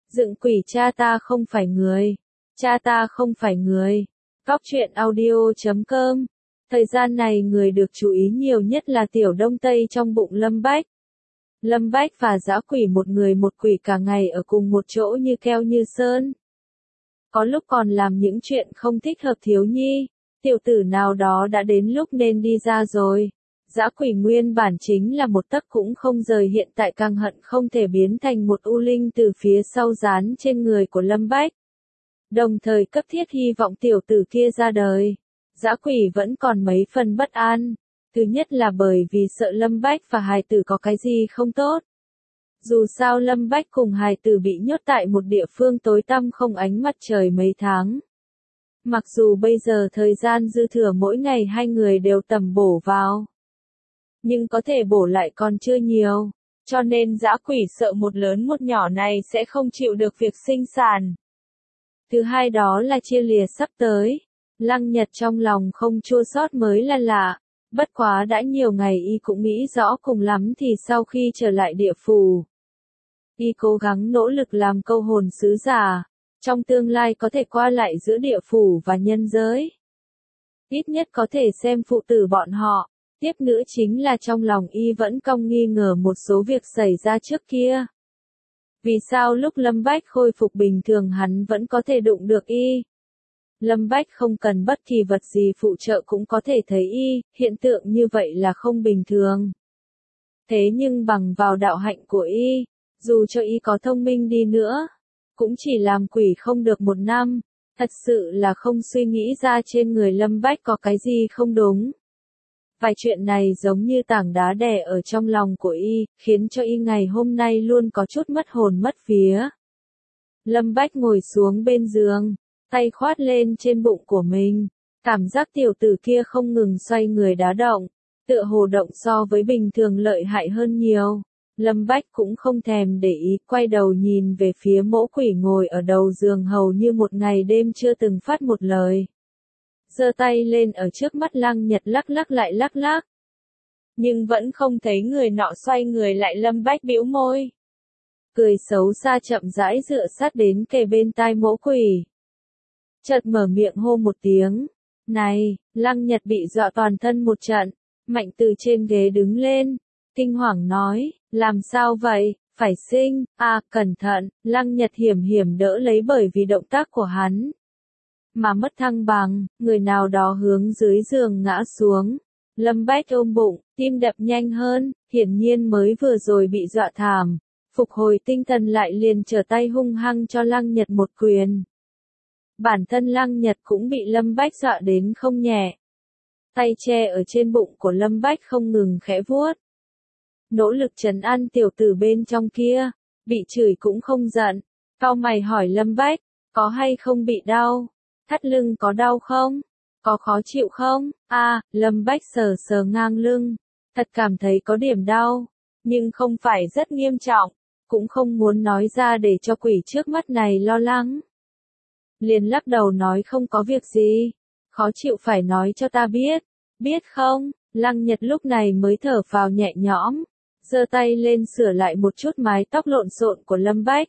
Dựng quỷ cha ta không phải người. Cha ta không phải người. Góc truyện audio.com. Thời gian này người được chú ý nhiều nhất là Tiểu Đông Tây trong bụng Lâm Bách. Lâm Bách và dã quỷ một người một quỷ cả ngày ở cùng một chỗ như keo như sơn. Có lúc còn làm những chuyện không thích hợp thiếu nhi. Tiểu tử nào đó đã đến lúc nên đi ra rồi. Dã quỷ nguyên bản chính là một tấc cũng không rời, hiện tại càng hận không thể biến thành một u linh từ phía sau dán trên người của Lâm Bách. Đồng thời cấp thiết hy vọng tiểu tử kia ra đời. Dã quỷ vẫn còn mấy phần bất an. Thứ nhất là bởi vì sợ Lâm Bách và hài tử có cái gì không tốt. Dù sao Lâm Bách cùng hài tử bị nhốt tại một địa phương tối tăm không ánh mặt trời mấy tháng. Mặc dù bây giờ thời gian dư thừa mỗi ngày hai người đều tầm bổ vào. Nhưng có thể bổ lại còn chưa nhiều. Cho nên dã quỷ sợ một lớn một nhỏ này sẽ không chịu được việc sinh sản. Thứ hai đó là chia lìa sắp tới. Lăng Nhật trong lòng không chua xót mới là lạ. Bất quá đã nhiều ngày y cũng nghĩ rõ, cùng lắm thì sau khi trở lại địa phủ. Y cố gắng nỗ lực làm câu hồn sứ giả. Trong tương lai có thể qua lại giữa địa phủ và nhân giới. Ít nhất có thể xem phụ tử bọn họ. Tiếp nữa chính là trong lòng y vẫn cong nghi ngờ một số việc xảy ra trước kia. Vì sao lúc Lâm Bách khôi phục bình thường hắn vẫn có thể đụng được y? Lâm Bách không cần bất kỳ vật gì phụ trợ cũng có thể thấy y, hiện tượng như vậy là không bình thường. Thế nhưng bằng vào đạo hạnh của y, dù cho y có thông minh đi nữa, cũng chỉ làm quỷ không được một năm, thật sự là không suy nghĩ ra trên người Lâm Bách có cái gì không đúng. Vài chuyện này giống như tảng đá đè ở trong lòng của y, khiến cho y ngày hôm nay luôn có chút mất hồn mất vía. Lâm Bách ngồi xuống bên giường, tay khoát lên trên bụng của mình, cảm giác tiểu tử kia không ngừng xoay người đá động, tựa hồ động so với bình thường lợi hại hơn nhiều. Lâm Bách cũng không thèm để ý, quay đầu nhìn về phía mỗ quỷ ngồi ở đầu giường hầu như một ngày đêm chưa từng phát một lời. Giơ tay lên ở trước mắt Lăng Nhật lắc lắc lại lắc lắc. Nhưng vẫn không thấy người nọ xoay người lại. Lâm Bách bĩu môi. Cười xấu xa chậm rãi dựa sát đến kề bên tai mỗ quỷ. Chợt mở miệng hô một tiếng. Này, Lăng Nhật bị dọa toàn thân một trận, mạnh từ trên ghế đứng lên, kinh hoàng nói, làm sao vậy, phải sinh, cẩn thận, Lăng Nhật hiểm hiểm đỡ lấy bởi vì động tác của hắn. Mà mất thăng bằng, người nào đó hướng dưới giường ngã xuống. Lâm Bách ôm bụng, tim đập nhanh hơn, hiển nhiên mới vừa rồi bị dọa thảm. Phục hồi tinh thần lại liền trở tay hung hăng cho Lăng Nhật một quyền. Bản thân Lăng Nhật cũng bị Lâm Bách dọa đến không nhẹ. Tay che ở trên bụng của Lâm Bách không ngừng khẽ vuốt. Nỗ lực trấn an tiểu tử bên trong kia, bị chửi cũng không giận. Cau mày hỏi Lâm Bách, có hay không bị đau? Thắt lưng có đau không? Có khó chịu không? Lâm Bách sờ sờ ngang lưng, thật cảm thấy có điểm đau, nhưng không phải rất nghiêm trọng, cũng không muốn nói ra để cho quỷ trước mắt này lo lắng. Liền lắc đầu nói không có việc gì, khó chịu phải nói cho ta biết không? Lăng Nhật lúc này mới thở phào nhẹ nhõm, giơ tay lên sửa lại một chút mái tóc lộn xộn của Lâm Bách.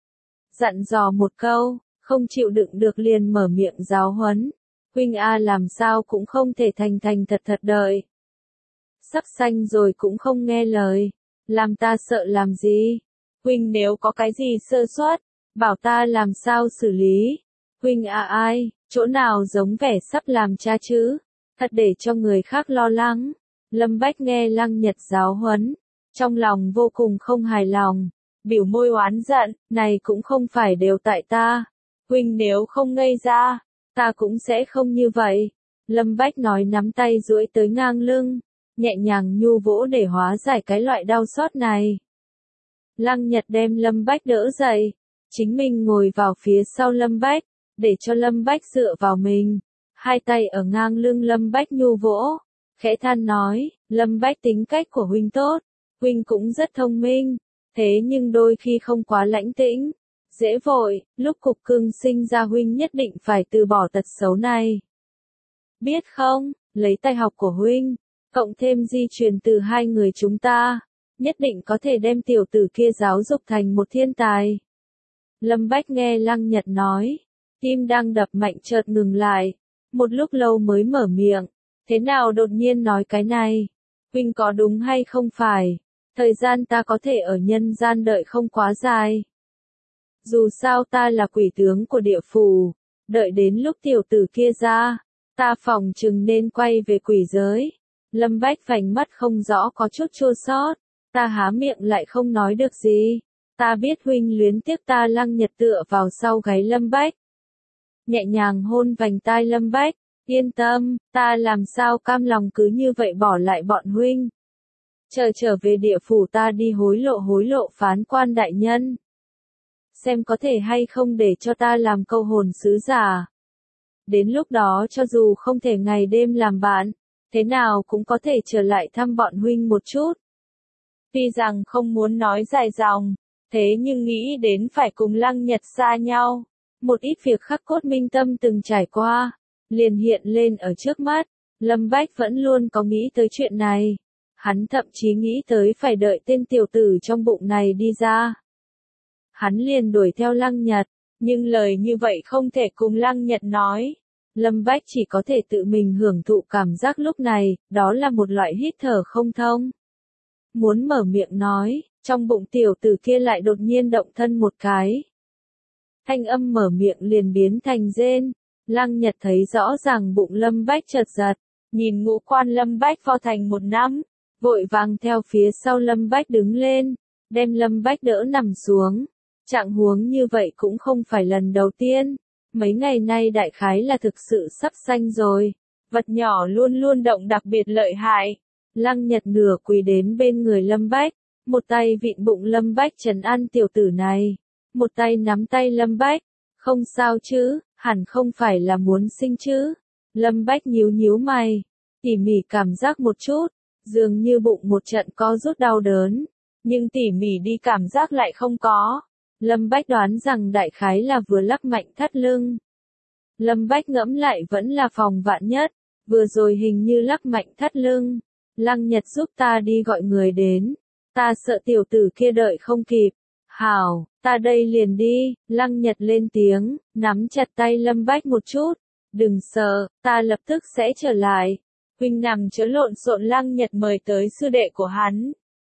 Dặn dò một câu, không chịu đựng được liền mở miệng giáo huấn. Huynh làm sao cũng không thể thành thật đợi. Sắc xanh rồi cũng không nghe lời, làm ta sợ làm gì? Huynh nếu có cái gì sơ suất, bảo ta làm sao xử lý? Huynh ai, chỗ nào giống vẻ sắp làm cha chứ? Thật để cho người khác lo lắng. Lâm Bách nghe Lăng Nhật giáo huấn, trong lòng vô cùng không hài lòng, biểu môi oán giận, này cũng không phải đều tại ta. Huynh nếu không ngây ra, ta cũng sẽ không như vậy. Lâm Bách nói nắm tay duỗi tới ngang lưng, nhẹ nhàng nhu vỗ để hóa giải cái loại đau xót này. Lăng Nhật đem Lâm Bách đỡ dậy, chính mình ngồi vào phía sau Lâm Bách, để cho Lâm Bách dựa vào mình, hai tay ở ngang lưng Lâm Bách nhu vỗ, khẽ than nói, Lâm Bách tính cách của huynh tốt, huynh cũng rất thông minh, thế nhưng đôi khi không quá lãnh tĩnh, dễ vội, lúc cục cưng sinh ra huynh nhất định phải từ bỏ tật xấu này. Biết không, lấy tài học của huynh, cộng thêm di truyền từ hai người chúng ta, nhất định có thể đem tiểu tử kia giáo dục thành một thiên tài. Lâm Bách nghe Lăng Nhật nói, tim đang đập mạnh chợt ngừng lại, một lúc lâu mới mở miệng, thế nào đột nhiên nói cái này, huynh có đúng hay không phải, thời gian ta có thể ở nhân gian đợi không quá dài. Dù sao ta là quỷ tướng của địa phủ, đợi đến lúc tiểu tử kia ra, ta phòng chừng nên quay về quỷ giới. Lâm Bách vành mắt không rõ có chút chua xót, ta há miệng lại không nói được gì. Ta biết huynh luyến tiếc ta. Lăng Nhật tựa vào sau gáy Lâm Bách, nhẹ nhàng hôn vành tai Lâm Bách, yên tâm, ta làm sao cam lòng cứ như vậy bỏ lại bọn huynh. Trở về địa phủ ta đi hối lộ phán quan đại nhân. Xem có thể hay không để cho ta làm câu hồn sứ giả. Đến lúc đó cho dù không thể ngày đêm làm bạn, thế nào cũng có thể trở lại thăm bọn huynh một chút. Tuy rằng không muốn nói dài dòng, thế nhưng nghĩ đến phải cùng Lăng Nhật xa nhau, một ít việc khắc cốt minh tâm từng trải qua, liền hiện lên ở trước mắt. Lâm Bách vẫn luôn có nghĩ tới chuyện này. Hắn thậm chí nghĩ tới phải đợi tên tiểu tử trong bụng này đi ra. Hắn liền đuổi theo Lăng Nhật, nhưng lời như vậy không thể cùng Lăng Nhật nói. Lâm Bách chỉ có thể tự mình hưởng thụ cảm giác lúc này, đó là một loại hít thở không thông. Muốn mở miệng nói, trong bụng tiểu tử kia lại đột nhiên động thân một cái. Thanh âm mở miệng liền biến thành rên. Lăng Nhật thấy rõ ràng bụng Lâm Bách chợt giật, nhìn ngũ quan Lâm Bách vo thành một nắm, vội vàng theo phía sau Lâm Bách đứng lên, đem Lâm Bách đỡ nằm xuống. Trạng huống như vậy cũng không phải lần đầu tiên, mấy ngày nay đại khái là thực sự sắp sanh rồi, vật nhỏ luôn luôn động đặc biệt lợi hại. Lăng Nhật nửa quỳ đến bên người Lâm Bách, một tay vịn bụng Lâm Bách trấn an tiểu tử này, một tay nắm tay Lâm Bách, không sao chứ, hẳn không phải là muốn sinh chứ. Lâm Bách nhíu mày, tỉ mỉ cảm giác một chút, dường như bụng một trận co rút đau đớn, nhưng tỉ mỉ đi cảm giác lại không có. Lâm Bách đoán rằng đại khái là vừa lắc mạnh thắt lưng. Lâm Bách ngẫm lại vẫn là phòng vạn nhất, vừa rồi hình như lắc mạnh thắt lưng. Lăng Nhật giúp ta đi gọi người đến, ta sợ tiểu tử kia đợi không kịp. Hảo, ta đây liền đi. Lăng Nhật lên tiếng, nắm chặt tay Lâm Bách một chút. Đừng sợ, ta lập tức sẽ trở lại. Huynh nằm chớ lộn xộn. Lăng Nhật mời tới sư đệ của hắn.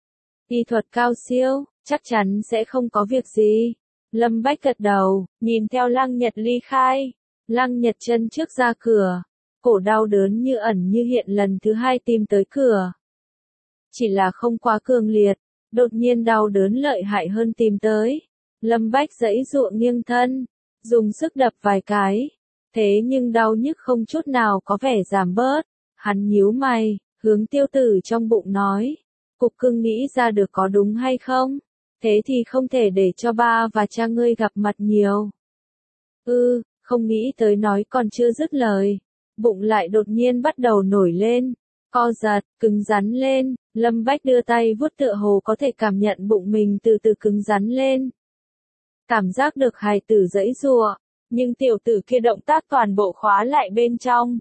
Y thuật cao siêu, chắc chắn sẽ không có việc gì. Lâm Bách gật đầu, nhìn theo Lăng Nhật ly khai. Lăng Nhật chân trước ra cửa, cổ đau đớn như ẩn như hiện lần thứ hai tìm tới cửa. Chỉ là không quá cường liệt, đột nhiên đau đớn lợi hại hơn tìm tới. Lâm Bách giãy giụa nghiêng thân, dùng sức đập vài cái. Thế nhưng đau nhức không chút nào có vẻ giảm bớt. Hắn nhíu mày, hướng tiêu tử trong bụng nói. Cục cưng nghĩ ra được có đúng hay không? Thế thì không thể để cho ba và cha ngươi gặp mặt nhiều. Không nghĩ tới nói còn chưa dứt lời. Bụng lại đột nhiên bắt đầu nổi lên, co giật, cứng rắn lên. Lâm Bách đưa tay vuốt tựa hồ có thể cảm nhận bụng mình từ từ cứng rắn lên. Cảm giác được hài tử giãy giụa, nhưng tiểu tử kia động tác toàn bộ khóa lại bên trong.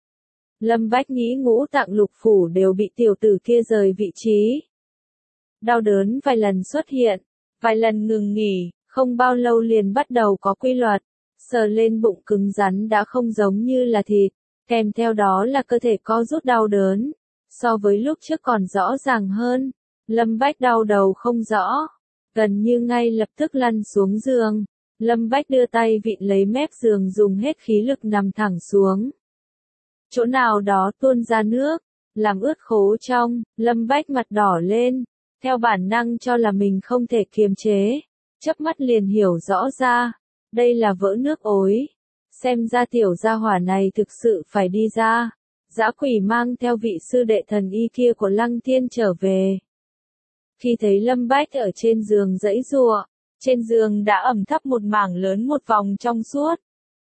Lâm Bách nghĩ ngũ tạng lục phủ đều bị tiểu tử kia rời vị trí. Đau đớn vài lần xuất hiện, vài lần ngừng nghỉ, không bao lâu liền bắt đầu có quy luật. Sờ lên bụng cứng rắn đã không giống như là thịt, kèm theo đó là cơ thể co rút đau đớn. So với lúc trước còn rõ ràng hơn. Lâm Bách đau đầu không rõ, gần như ngay lập tức lăn xuống giường. Lâm Bách đưa tay vịn lấy mép giường dùng hết khí lực nằm thẳng xuống. Chỗ nào đó tuôn ra nước, làm ướt khố trong. Lâm Bách mặt đỏ lên, theo bản năng cho là mình không thể kiềm chế, chớp mắt liền hiểu rõ ra, đây là vỡ nước ối. Xem ra tiểu gia hỏa này thực sự phải đi ra. Dã quỷ mang theo vị sư đệ thần y kia của Lăng Thiên trở về. Khi thấy Lâm Bách ở trên giường giãy giụa, trên giường đã ẩm thấp một mảng lớn một vòng trong suốt.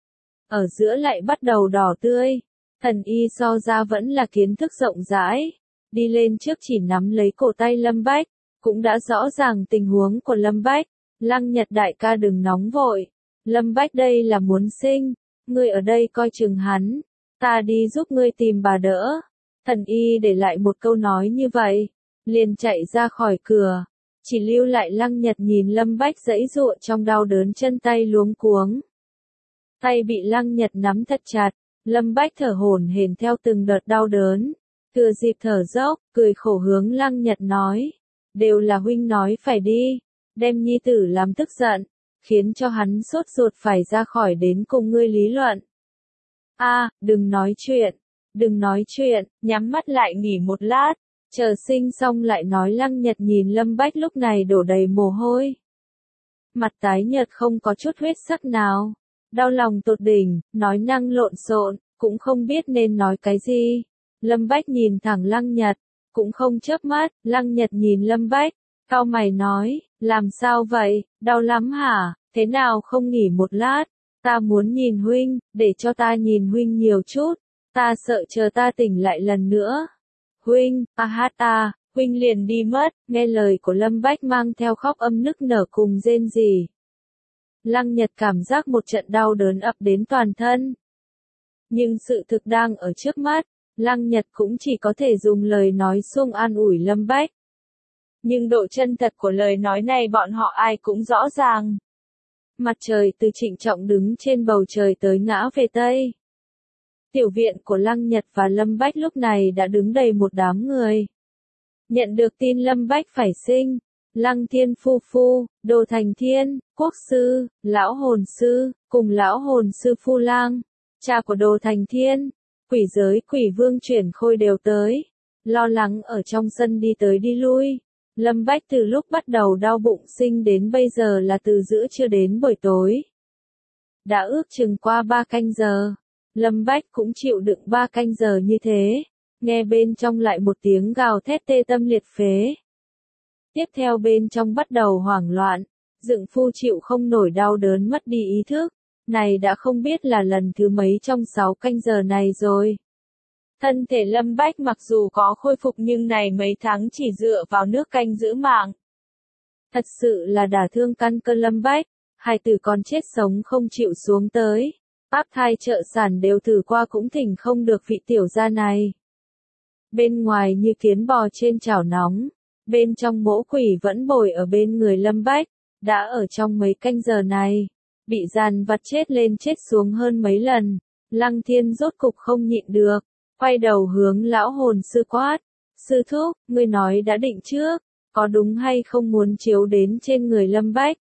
Ở giữa lại bắt đầu đỏ tươi. Thần y so ra vẫn là kiến thức rộng rãi. Đi lên trước chỉ nắm lấy cổ tay Lâm Bách, cũng đã rõ ràng tình huống của Lâm Bách. Lăng Nhật đại ca đừng nóng vội. Lâm Bách đây là muốn sinh, ngươi ở đây coi chừng hắn. Ta đi giúp ngươi tìm bà đỡ. Thần y để lại một câu nói như vậy, liền chạy ra khỏi cửa. Chỉ lưu lại Lăng Nhật nhìn Lâm Bách giãy giụa trong đau đớn, chân tay luống cuống. Tay bị Lăng Nhật nắm thật chặt, Lâm Bách thở hổn hển theo từng đợt đau đớn. Thừa dịp thở dốc, cười khổ hướng Lăng Nhật nói. Đều là huynh nói phải đi, đem nhi tử làm tức giận, khiến cho hắn sốt ruột phải ra khỏi đến cùng ngươi lý luận. Đừng nói chuyện, nhắm mắt lại nghỉ một lát, chờ sinh xong lại nói. Lăng Nhật nhìn Lâm Bách lúc này đổ đầy mồ hôi. Mặt tái nhợt không có chút huyết sắc nào, đau lòng tột đỉnh, nói năng lộn xộn, cũng không biết nên nói cái gì. Lâm Bách nhìn thẳng Lăng Nhật, cũng không chớp mắt. Lăng Nhật nhìn Lâm Bách, cau mày nói, làm sao vậy, đau lắm hả, thế nào không nghỉ một lát, ta muốn nhìn huynh, để cho ta nhìn huynh nhiều chút, ta sợ chờ ta tỉnh lại lần nữa. Huynh, huynh liền đi mất. Nghe lời của Lâm Bách mang theo khóc âm nức nở cùng rên rỉ. Lăng Nhật cảm giác một trận đau đớn ập đến toàn thân. Nhưng sự thực đang ở trước mắt, Lăng Nhật cũng chỉ có thể dùng lời nói xuông an ủi Lâm Bách. Nhưng độ chân thật của lời nói này bọn họ ai cũng rõ ràng. Mặt trời từ trịnh trọng đứng trên bầu trời tới ngã về Tây. Tiểu viện của Lăng Nhật và Lâm Bách lúc này đã đứng đầy một đám người. Nhận được tin Lâm Bách phải sinh, Lăng Thiên Phu Phu, Đồ Thành Thiên, Quốc Sư, Lão Hồn Sư, cùng Lão Hồn Sư Phu Lang, cha của Đồ Thành Thiên, Quỷ Giới Quỷ Vương Chuyển Khôi đều tới. Lo lắng ở trong sân đi tới đi lui. Lâm Bách từ lúc bắt đầu đau bụng sinh đến bây giờ là từ giữa trưa đến buổi tối. Đã ước chừng qua 3 canh giờ. Lâm Bách cũng chịu đựng 3 canh giờ như thế. Nghe bên trong lại một tiếng gào thét tê tâm liệt phế. Tiếp theo bên trong bắt đầu hoảng loạn. Dượng phu chịu không nổi đau đớn mất đi ý thức. Này đã không biết là lần thứ mấy trong 6 canh giờ này rồi. Thân thể Lâm Bách mặc dù có khôi phục nhưng này mấy tháng chỉ dựa vào nước canh giữ mạng. Thật sự là đả thương căn cơ Lâm Bách, hài tử còn chết sống không chịu xuống tới. Áp thai trợ sản đều thử qua cũng thỉnh không được vị tiểu gia này. Bên ngoài như kiến bò trên chảo nóng, bên trong mỗ quỷ vẫn bồi ở bên người Lâm Bách, đã ở trong mấy canh giờ này, bị dàn vặt chết lên chết xuống hơn mấy lần. Lăng Thiên rốt cục không nhịn được, quay đầu hướng Lão Hồn Sư quát. Sư thúc, ngươi nói đã định trước, có đúng hay không muốn chiếu đến trên người Lâm Bách?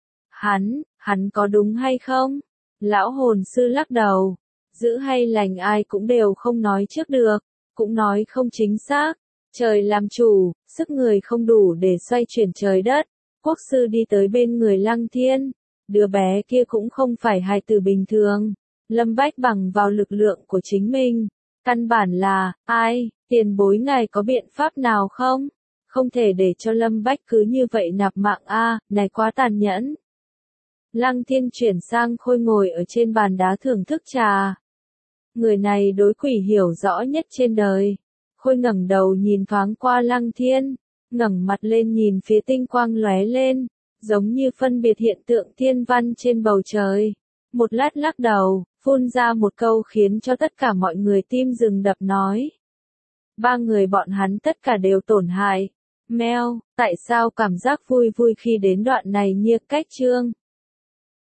Hắn có đúng hay không? Lão Hồn Sư lắc đầu. Giữ hay lành ai cũng đều không nói trước được, cũng nói không chính xác. Trời làm chủ, sức người không đủ để xoay chuyển trời đất. Quốc sư đi tới bên người Lăng Thiên. Đứa bé kia cũng không phải hài tử bình thường. Lâm Bách bằng vào lực lượng của chính mình. Căn bản là, tiền bối ngài có biện pháp nào không? Không thể để cho Lâm Bách cứ như vậy nạp mạng này quá tàn nhẫn. Lăng Thiên chuyển sang Khôi ngồi ở trên bàn đá thưởng thức trà. Người này đối quỷ hiểu rõ nhất trên đời. Khôi ngẩng đầu nhìn thoáng qua Lăng Thiên, ngẩng mặt lên nhìn phía tinh quang lóe lên, giống như phân biệt hiện tượng thiên văn trên bầu trời. Một lát lắc đầu, phun ra một câu khiến cho tất cả mọi người tim dừng đập nói. 3 người bọn hắn tất cả đều tổn hại. Mèo, tại sao cảm giác vui vui khi đến đoạn này như cách chương?